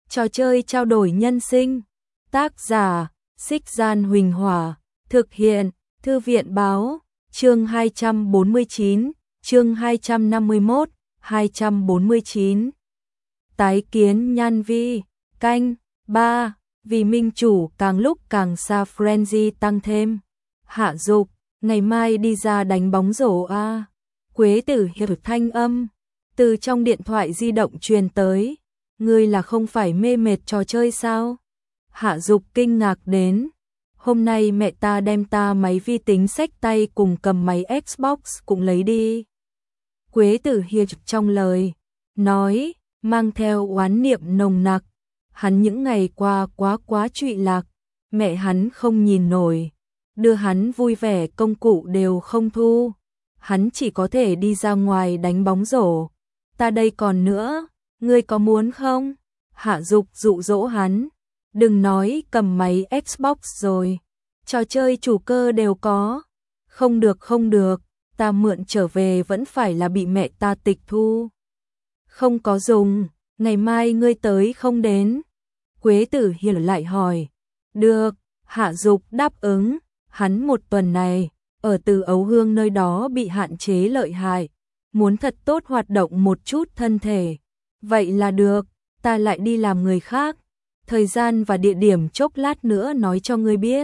Trò chơi trao đổi nhân sinh. Tác giả: Xích Gian Huỳnh Hỏa. Thực hiện: Thư viện báo. Chương 249, chương 251, 249. Tái kiến Nhan Vi. Canh 3. Vì minh chủ càng lúc càng xa, frenzy tăng thêm. Hạ Dục, ngày mai đi ra đánh bóng rổ a. Quế Tử Hiệp thanh âm từ trong điện thoại di động truyền tới. Ngươi là không phải mê mệt trò chơi sao? Hạ Dục kinh ngạc đến. Hôm nay mẹ ta đem ta máy vi tính xách tay cùng cầm máy Xbox cũng lấy đi. Quế Tử Hiệp trong lời nói mang theo oán niệm nồng nặc. Hắn những ngày qua quá trụy lạc, mẹ hắn không nhìn nổi, đưa hắn vui vẻ công cụ đều không thu, hắn chỉ có thể đi ra ngoài đánh bóng rổ. Ta đây còn nữa, ngươi có muốn không? Hạ Dục dụ dỗ hắn, đừng nói cầm máy Xbox rồi, trò chơi chủ cơ đều có. Không được, ta mượn trở về vẫn phải là bị mẹ ta tịch thu. Không có dùng, ngày mai ngươi tới không đến? Quế Tử Hiệp lại hỏi. Được, Hạ Dục đáp ứng. Hắn một tuần này ở Từ Ấu Hương nơi đó bị hạn chế lợi hại, muốn thật tốt hoạt động một chút thân thể. Vậy là được, ta lại đi làm người khác. Thời gian và địa điểm chốc lát nữa nói cho ngươi biết.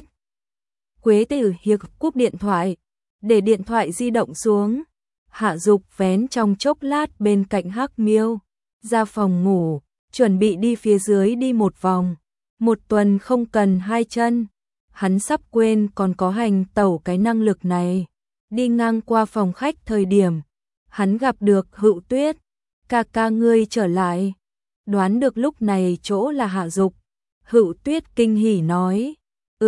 Quế Tử Hiệp cúp điện thoại, để điện thoại di động xuống. Hạ Dục vén trong chốc lát bên cạnh Hắc Miêu, ra phòng ngủ, chuẩn bị đi phía dưới đi một vòng. Một tuần không cần hai chân, hắn sắp quên còn có hành tẩu cái năng lực này. Đi ngang qua phòng khách thời điểm, hắn gặp được Hựu Tuyết. Ca ngươi trở lại. Đoán được lúc này chỗ là Hạ Dục, Hựu Tuyết kinh hỉ nói.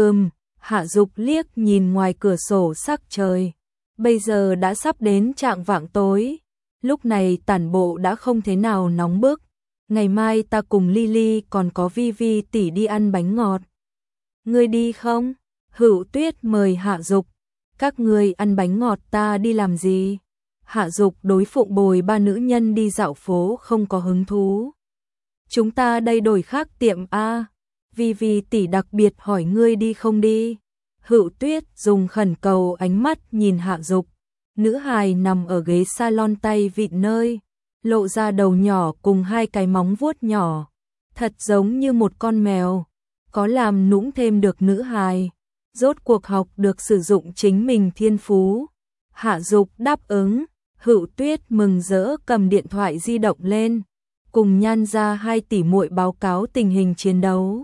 Hạ Dục liếc nhìn ngoài cửa sổ sắc trời. Bây giờ đã sắp đến chạng vạng tối, lúc này tản bộ đã không thế nào nóng bức. Ngày mai ta cùng Lily còn có Vi Vi tỷ đi ăn bánh ngọt. Ngươi đi không? Hựu Tuyết mời Hạ Dục. Các ngươi ăn bánh ngọt, ta đi làm gì? Hạ Dục đối phụng bồi ba nữ nhân đi dạo phố không có hứng thú. Chúng ta đây đổi khác tiệm a. Vi Vi tỷ đặc biệt hỏi ngươi đi không đi. Hựu Tuyết dùng khẩn cầu ánh mắt nhìn Hạ Dục. Nữ hài nằm ở ghế salon tay vịn nơi, lộ ra đầu nhỏ cùng hai cái móng vuốt nhỏ, thật giống như một con mèo. Có làm nũng thêm được nữ hài, rốt cuộc học được sử dụng chính mình thiên phú. Hạ Dục đáp ứng. Hựu Tuyết mừng rỡ cầm điện thoại di động lên, cùng Nhan ra hai tỷ muội báo cáo tình hình chiến đấu.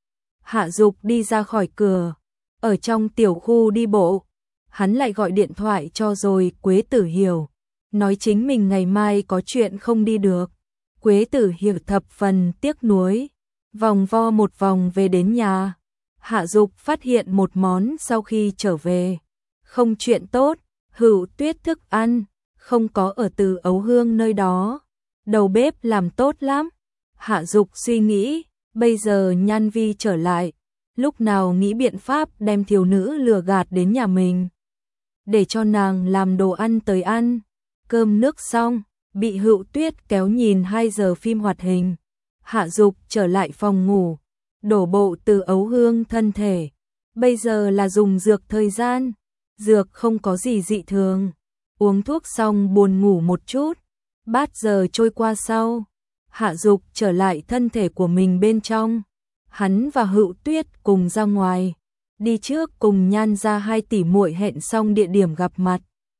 Hạ Dục đi ra khỏi cửa, ở trong tiểu khu đi bộ, hắn lại gọi điện thoại cho rồi Quế Tử Hiểu, nói chính mình ngày mai có chuyện không đi được. Quế Tử Hiểu thập phần tiếc nuối, vòng vo một vòng về đến nhà. Hạ Dục phát hiện một món sau khi trở về không chuyện tốt. Hựu Tuyết thức ăn không có ở Từ Ấu Hương nơi đó, đầu bếp làm tốt lắm. Hạ Dục suy nghĩ, bây giờ Nhan Vi trở lại, lúc nào nghĩ biện pháp đem thiếu nữ lừa gạt đến nhà mình, để cho nàng làm đồ ăn tới ăn. Cơm nước xong, bị Hựu Tuyết kéo nhìn 2 giờ phim hoạt hình. Hạ Dục trở lại phòng ngủ, đổ bộ Từ Ấu Hương thân thể. Bây giờ là dùng dược thời gian, dược không có gì dị thường. Uống thuốc xong buồn ngủ một chút. 3 giờ trôi qua sau, Hạ Dục trở lại thân thể của mình bên trong. Hắn và Hựu Tuyết cùng ra ngoài, đi trước cùng Nhan ra hai tỷ muội hẹn xong địa điểm gặp mặt.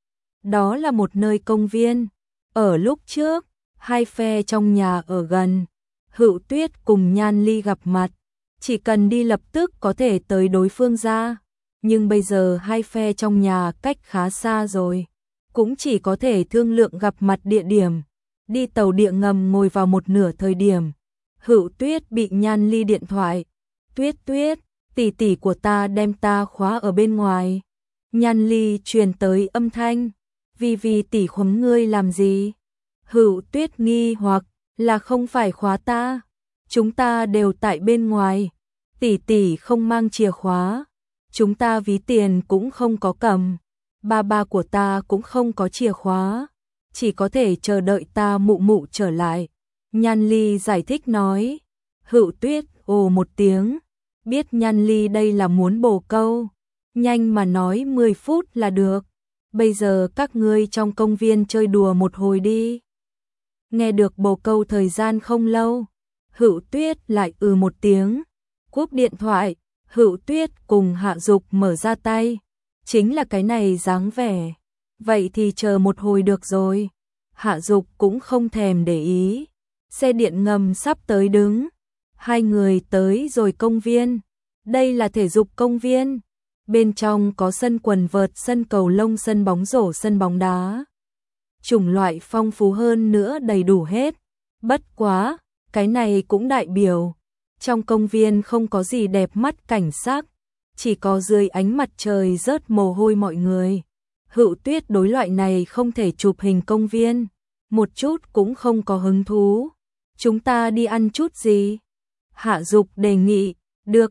Đó là một nơi công viên. Ở lúc trước, hai phe trong nhà ở gần, Hựu Tuyết cùng Nhan Ly gặp mặt, chỉ cần đi lập tức có thể tới đối phương ra. Nhưng bây giờ hai phe trong nhà cách khá xa rồi, cũng chỉ có thể thương lượng gặp mặt địa điểm. Đi tàu điện ngầm ngồi vào một nửa thời điểm, Hựu Tuyết bị Nhan Ly điện thoại. Tuyết, tỷ tỷ của ta đem ta khóa ở bên ngoài. Nhan Ly truyền tới âm thanh. Vi tỷ khóa ngươi làm gì? Hựu Tuyết nghi hoặc, là không phải khóa ta. Chúng ta đều tại bên ngoài. Tỷ không mang chìa khóa. Chúng ta ví tiền cũng không có cầm. Ba của ta cũng không có chìa khóa. Chỉ có thể chờ đợi ta mụ trở lại. Nhan Ly giải thích nói. Hựu Tuyết ồ một tiếng, biết Nhan Ly đây là muốn bổ câu, nhanh mà nói 10 phút là được. Bây giờ các ngươi trong công viên chơi đùa một hồi đi. Nghe được bổ câu thời gian không lâu, Hựu Tuyết lại một tiếng, cúp điện thoại. Hựu Tuyết cùng Hạ Dục mở ra tay, chính là cái này dáng vẻ. Vậy thì chờ một hồi được rồi. Hạ Dục cũng không thèm để ý. Xe điện ngầm sắp tới đứng. Hai người tới rồi công viên. Đây là thể dục công viên. Bên trong có sân quần vợt, sân cầu lông, sân bóng rổ, sân bóng đá. Chủng loại phong phú hơn nữa đầy đủ hết. Bất quá, cái này cũng đại biểu trong công viên không có gì đẹp mắt cảnh sắc, chỉ có dưới ánh mặt trời rớt mồ hôi mọi người. Hựu Tuyết đối loại này không thể chụp hình công viên, một chút cũng không có hứng thú. Chúng ta đi ăn chút gì? Hạ Dục đề nghị. Được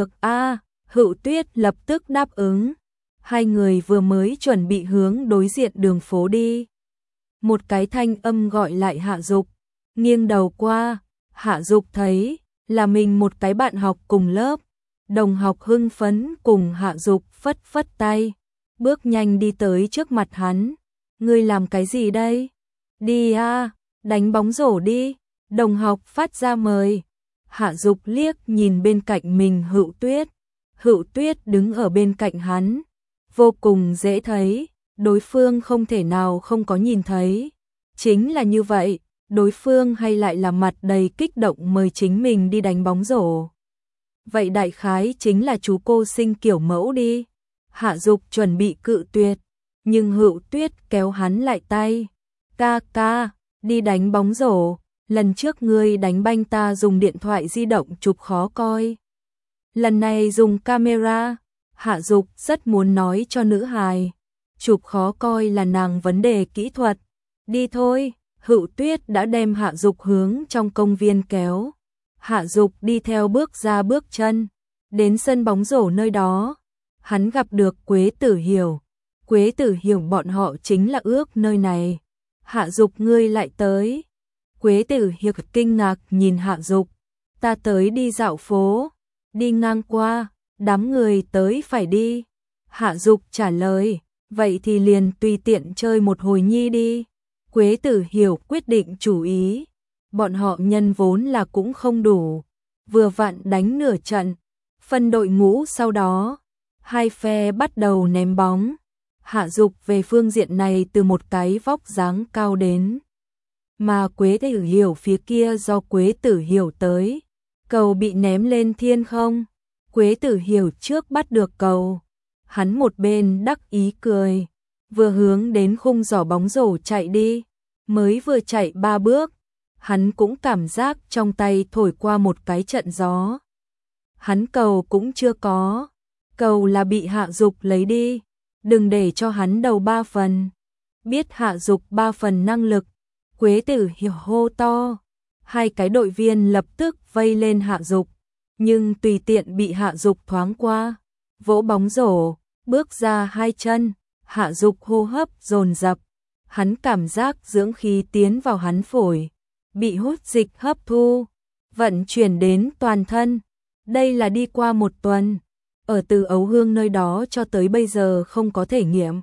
a. Hựu Tuyết lập tức đáp ứng. Hai người vừa mới chuẩn bị hướng đối diện đường phố đi. Một cái thanh âm gọi lại Hạ Dục. Nghiêng đầu qua, Hạ Dục thấy là mình một cái bạn học cùng lớp. Đồng học hưng phấn cùng Hạ Dục phất phất tay, bước nhanh đi tới trước mặt hắn. Ngươi làm cái gì đây? Đi a, đánh bóng rổ đi. Đồng học phát ra mời. Hạ Dục liếc nhìn bên cạnh mình Hựu Tuyết. Hựu Tuyết đứng ở bên cạnh hắn, vô cùng dễ thấy, đối phương không thể nào không có nhìn thấy. Chính là như vậy, đối phương hay lại là mặt đầy kích động mời chính mình đi đánh bóng rổ. Vậy đại khái chính là chú cô sinh kiểu mẫu đi. Hạ Dục chuẩn bị cự tuyệt, nhưng Hựu Tuyết kéo hắn lại tay. Ca, đi đánh bóng rổ, lần trước ngươi đánh banh ta dùng điện thoại di động chụp khó coi. Lần này dùng camera. Hạ Dục rất muốn nói cho nữ hài, chụp khó coi là nàng vấn đề kỹ thuật. Đi thôi. Hựu Tuyết đã đem Hạ Dục hướng trong công viên kéo. Hạ Dục đi theo bước ra bước chân, đến sân bóng rổ nơi đó. Hắn gặp được Quế Tử Hiểu. Quế Tử Hiểu bọn họ chính là ước nơi này. Hạ Dục ngươi lại tới. Quế Tử Hiểu kinh ngạc nhìn Hạ Dục. Ta tới đi dạo phố, đi ngang qua, đám người tới phải đi. Hạ Dục trả lời, vậy thì liền tùy tiện chơi một hồi nhi đi. Quế Tử Hiểu quyết định chủ ý. Bọn họ nhân vốn là cũng không đủ, vừa vặn đánh nửa trận. Phân đội ngũ sau đó, hai phe bắt đầu ném bóng. Hạ Dục về phương diện này từ một cái vóc dáng cao đến. Mà Quế Tử Hiểu phía kia do Quế Tử Hiểu tới. Cầu bị ném lên thiên không. Quế Tử Hiểu trước bắt được cầu. Hắn một bên đắc ý cười, vừa hướng đến khung giỏ bóng rổ chạy đi. Mới vừa chạy 3 bước, hắn cũng cảm giác trong tay thổi qua một cái trận gió. Hắn cầu cũng chưa có, cầu là bị Hạ Dục lấy đi. Đừng để cho hắn đầu 3 phần. Biết Hạ Dục 3 phần năng lực, Quế Tử Hiểu hô to. Hai cái đội viên lập tức vây lên Hạ Dục, nhưng tùy tiện bị Hạ Dục thoáng qua. Vỗ bóng rổ, bước ra hai chân, Hạ Dục hô hấp dồn dập. Hắn cảm giác dưỡng khí tiến vào hắn phổi, bị hút dịch hấp thu, vận chuyển đến toàn thân. Đây là đi qua một tuần, ở Từ Ấu Hương nơi đó cho tới bây giờ không có thể nghiệm.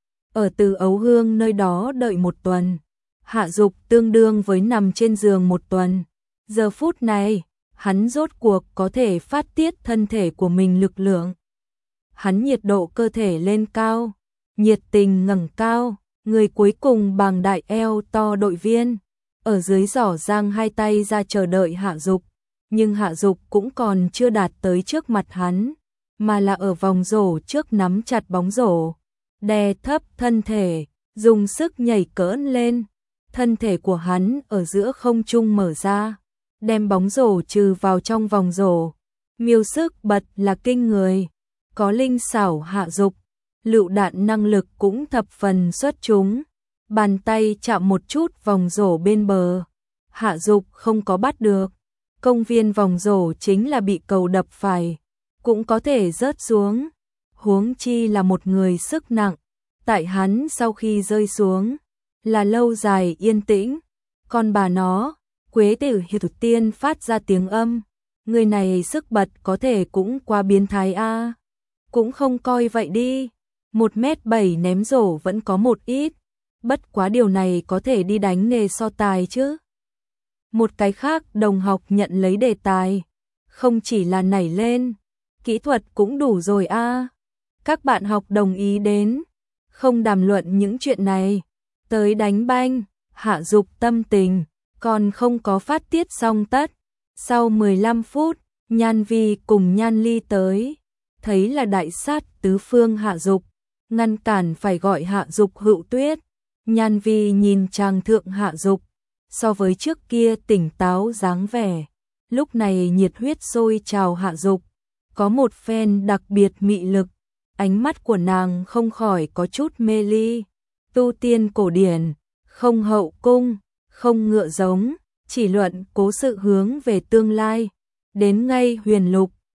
Ở Từ Ấu Hương nơi đó đợi một tuần, Hạ Dục tương đương với nằm trên giường một tuần. Giờ phút này, hắn rốt cuộc có thể phát tiết thân thể của mình lực lượng. Hắn nhiệt độ cơ thể lên cao, nhiệt tình ngẩng cao. Người cuối cùng bằng đại eo to đội viên, ở dưới giỏ giang hai tay ra chờ đợi Hạ Dục. Nhưng Hạ Dục cũng còn chưa đạt tới trước mặt hắn, mà là ở vòng rổ trước nắm chặt bóng rổ, đè thấp thân thể, dùng sức nhảy cỡn lên. Thân thể của hắn ở giữa không trung mở ra, đem bóng rổ trừ vào trong vòng rổ. Miêu sức bật là kinh người, có linh xảo Hạ Dục. Lựu đạn năng lực cũng thập phần xuất chúng. Bàn tay chạm một chút vòng rổ bên bờ, Hạ Dục không có bắt được. Công viên vòng rổ chính là bị cầu đập phải, cũng có thể rớt xuống. Huống chi là một người sức nặng. Tại hắn sau khi rơi xuống, là lâu dài yên tĩnh. Con bà nó, Quế Tử Hiệp Tiên phát ra tiếng âm, người này sức bật có thể cũng quá biến thái a. Cũng không coi vậy đi, 1m7 ném rổ vẫn có một ít, bất quá điều này có thể đi đánh nghề so tài chứ. Một cái khác đồng học nhận lấy đề tài, không chỉ là nảy lên, kỹ thuật cũng đủ rồi a. Các bạn học đồng ý đến, không đàm luận những chuyện này, tới đánh banh, hạ dục tâm tình, còn không có phát tiết xong tất. Sau 15 phút, Nhan Vi cùng Nhan Ly tới, thấy là đại sát tứ phương Hạ Dục, ngăn cản phải gọi Hạ Dục Hữu Tuyết. Nhan Vi nhìn chàng thượng Hạ Dục, so với trước kia tỉnh táo dáng vẻ, lúc này nhiệt huyết sôi trào Hạ Dục, có một phen đặc biệt mị lực, ánh mắt của nàng không khỏi có chút mê ly. Tu tiên cổ điển, không hậu cung, không ngựa giống, chỉ luận cố sự hướng về tương lai, đến ngay huyền lục,